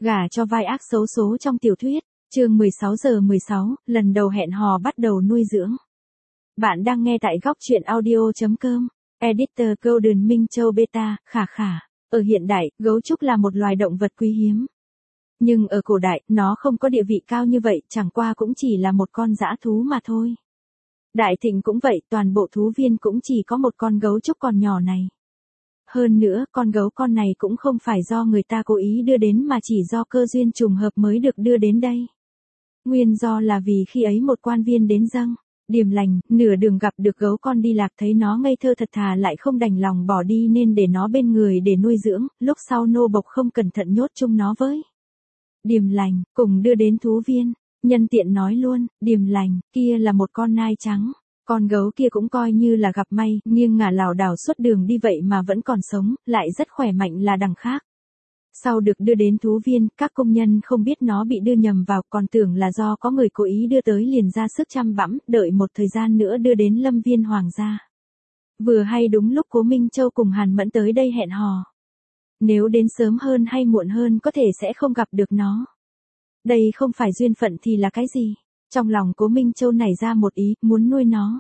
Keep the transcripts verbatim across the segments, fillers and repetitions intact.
Gả cho vai ác xấu số trong tiểu thuyết, chương mười sáu giờ mười sáu, lần đầu hẹn hò bắt đầu nuôi dưỡng. Bạn đang nghe tại góc truyện audio chấm com, Editor Golden Minh Châu Beta, khả khả. Ở hiện đại, gấu trúc là một loài động vật quý hiếm. Nhưng ở cổ đại, nó không có địa vị cao như vậy, chẳng qua cũng chỉ là một con dã thú mà thôi. Đại Thịnh cũng vậy, toàn bộ thú viên cũng chỉ có một con gấu trúc còn nhỏ này. Hơn nữa, con gấu con này cũng không phải do người ta cố ý đưa đến mà chỉ do cơ duyên trùng hợp mới được đưa đến đây. Nguyên do là vì khi ấy một quan viên đến dâng điềm lành, nửa đường gặp được gấu con đi lạc, thấy nó ngây thơ thật thà lại không đành lòng bỏ đi nên để nó bên người để nuôi dưỡng, lúc sau nô bộc không cẩn thận nhốt chung nó với điềm lành, cùng đưa đến thú viên. Nhân tiện nói luôn, điềm lành, kia là một con nai trắng. Con gấu kia cũng coi như là gặp may, nghiêng ngả lảo đảo suốt đường đi vậy mà vẫn còn sống, lại rất khỏe mạnh là đằng khác. Sau được đưa đến thú viên, các công nhân không biết nó bị đưa nhầm vào, còn tưởng là do có người cố ý đưa tới liền ra sức chăm bẵm, đợi một thời gian nữa đưa đến lâm viên hoàng gia. Vừa hay đúng lúc Cố Minh Châu cùng Hàn Mẫn tới đây hẹn hò. Nếu đến sớm hơn hay muộn hơn có thể sẽ không gặp được nó. Đây không phải duyên phận thì là cái gì? Trong lòng Cố Minh Châu nảy ra một ý, muốn nuôi nó.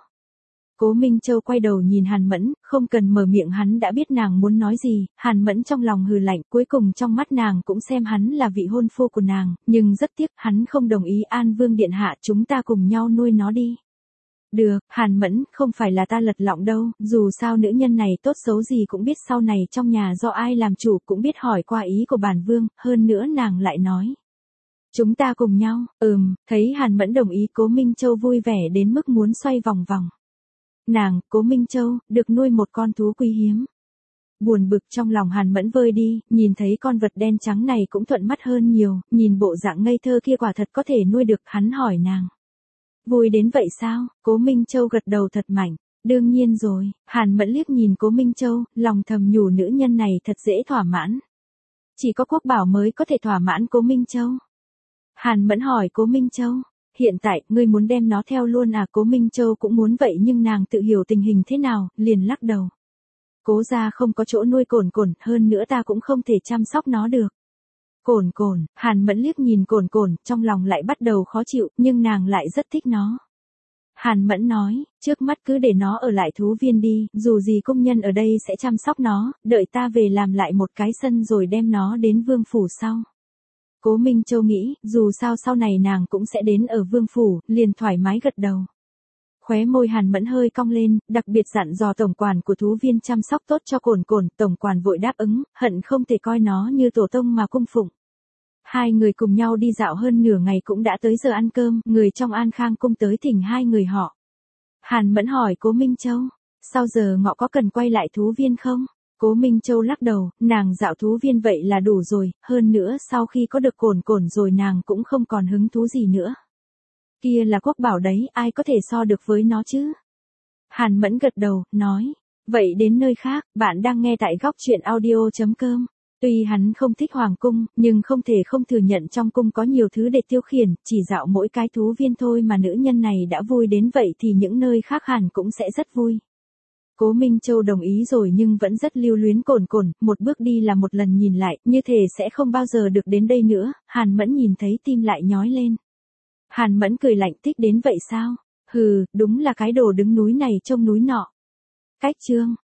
Cố Minh Châu quay đầu nhìn Hàn Mẫn, không cần mở miệng hắn đã biết nàng muốn nói gì. Hàn Mẫn trong lòng hừ lạnh, cuối cùng trong mắt nàng cũng xem hắn là vị hôn phu của nàng, nhưng rất tiếc hắn không đồng ý. An Vương điện hạ, chúng ta cùng nhau nuôi nó đi. Được, Hàn Mẫn, không phải là ta lật lọng đâu, dù sao nữ nhân này tốt xấu gì cũng biết sau này trong nhà do ai làm chủ, cũng biết hỏi qua ý của bản vương, hơn nữa nàng lại nói. Chúng ta cùng nhau, ừm, thấy Hàn Mẫn đồng ý, Cố Minh Châu vui vẻ đến mức muốn xoay vòng vòng. Nàng, Cố Minh Châu, được nuôi một con thú quý hiếm. Buồn bực trong lòng Hàn Mẫn vơi đi, nhìn thấy con vật đen trắng này cũng thuận mắt hơn nhiều, nhìn bộ dạng ngây thơ kia quả thật có thể nuôi được, hắn hỏi nàng. Vui đến vậy sao? Cố Minh Châu gật đầu thật mạnh. Đương nhiên rồi, Hàn Mẫn liếc nhìn Cố Minh Châu, lòng thầm nhủ nữ nhân này thật dễ thỏa mãn. Chỉ có Quốc Bảo mới có thể thỏa mãn Cố Minh Châu. Hàn Mẫn hỏi Cố Minh Châu, hiện tại, ngươi muốn đem nó theo luôn à? Cố Minh Châu cũng muốn vậy nhưng nàng tự hiểu tình hình thế nào, liền lắc đầu. Cố gia không có chỗ nuôi Cổn Cổn, hơn nữa ta cũng không thể chăm sóc nó được. Cổn Cổn, Hàn Mẫn liếc nhìn Cổn Cổn, trong lòng lại bắt đầu khó chịu, nhưng nàng lại rất thích nó. Hàn Mẫn nói, trước mắt cứ để nó ở lại thú viên đi, dù gì công nhân ở đây sẽ chăm sóc nó, đợi ta về làm lại một cái sân rồi đem nó đến vương phủ sau. Cố Minh Châu nghĩ, dù sao sau này nàng cũng sẽ đến ở vương phủ, liền thoải mái gật đầu. Khóe môi Hàn Mẫn hơi cong lên, đặc biệt dặn dò tổng quản của thú viên chăm sóc tốt cho Cổn Cổn, tổng quản vội đáp ứng, hận không thể coi nó như tổ tông mà cung phụng. Hai người cùng nhau đi dạo hơn nửa ngày cũng đã tới giờ ăn cơm, người trong An Khang cung tới thỉnh hai người họ. Hàn Mẫn hỏi Cố Minh Châu, sau giờ ngọ có cần quay lại thú viên không? Cố Minh Châu lắc đầu, nàng dạo thú viên vậy là đủ rồi, hơn nữa sau khi có được Cổn Cổn rồi nàng cũng không còn hứng thú gì nữa. Kia là Quốc Bảo đấy, ai có thể so được với nó chứ? Hàn Mẫn gật đầu, nói, vậy đến nơi khác, bạn đang nghe tại góc truyện audio chấm com. Tuy hắn không thích hoàng cung, nhưng không thể không thừa nhận trong cung có nhiều thứ để tiêu khiển, chỉ dạo mỗi cái thú viên thôi mà nữ nhân này đã vui đến vậy thì những nơi khác hẳn cũng sẽ rất vui. Cố Minh Châu đồng ý rồi nhưng vẫn rất lưu luyến Cổn Cổn, một bước đi là một lần nhìn lại, như thể sẽ không bao giờ được đến đây nữa. Hàn Mẫn nhìn thấy tim lại nhói lên. Hàn Mẫn cười lạnh, thích đến vậy sao? Hừ, đúng là cái đồ đứng núi này trông núi nọ. Cách chương,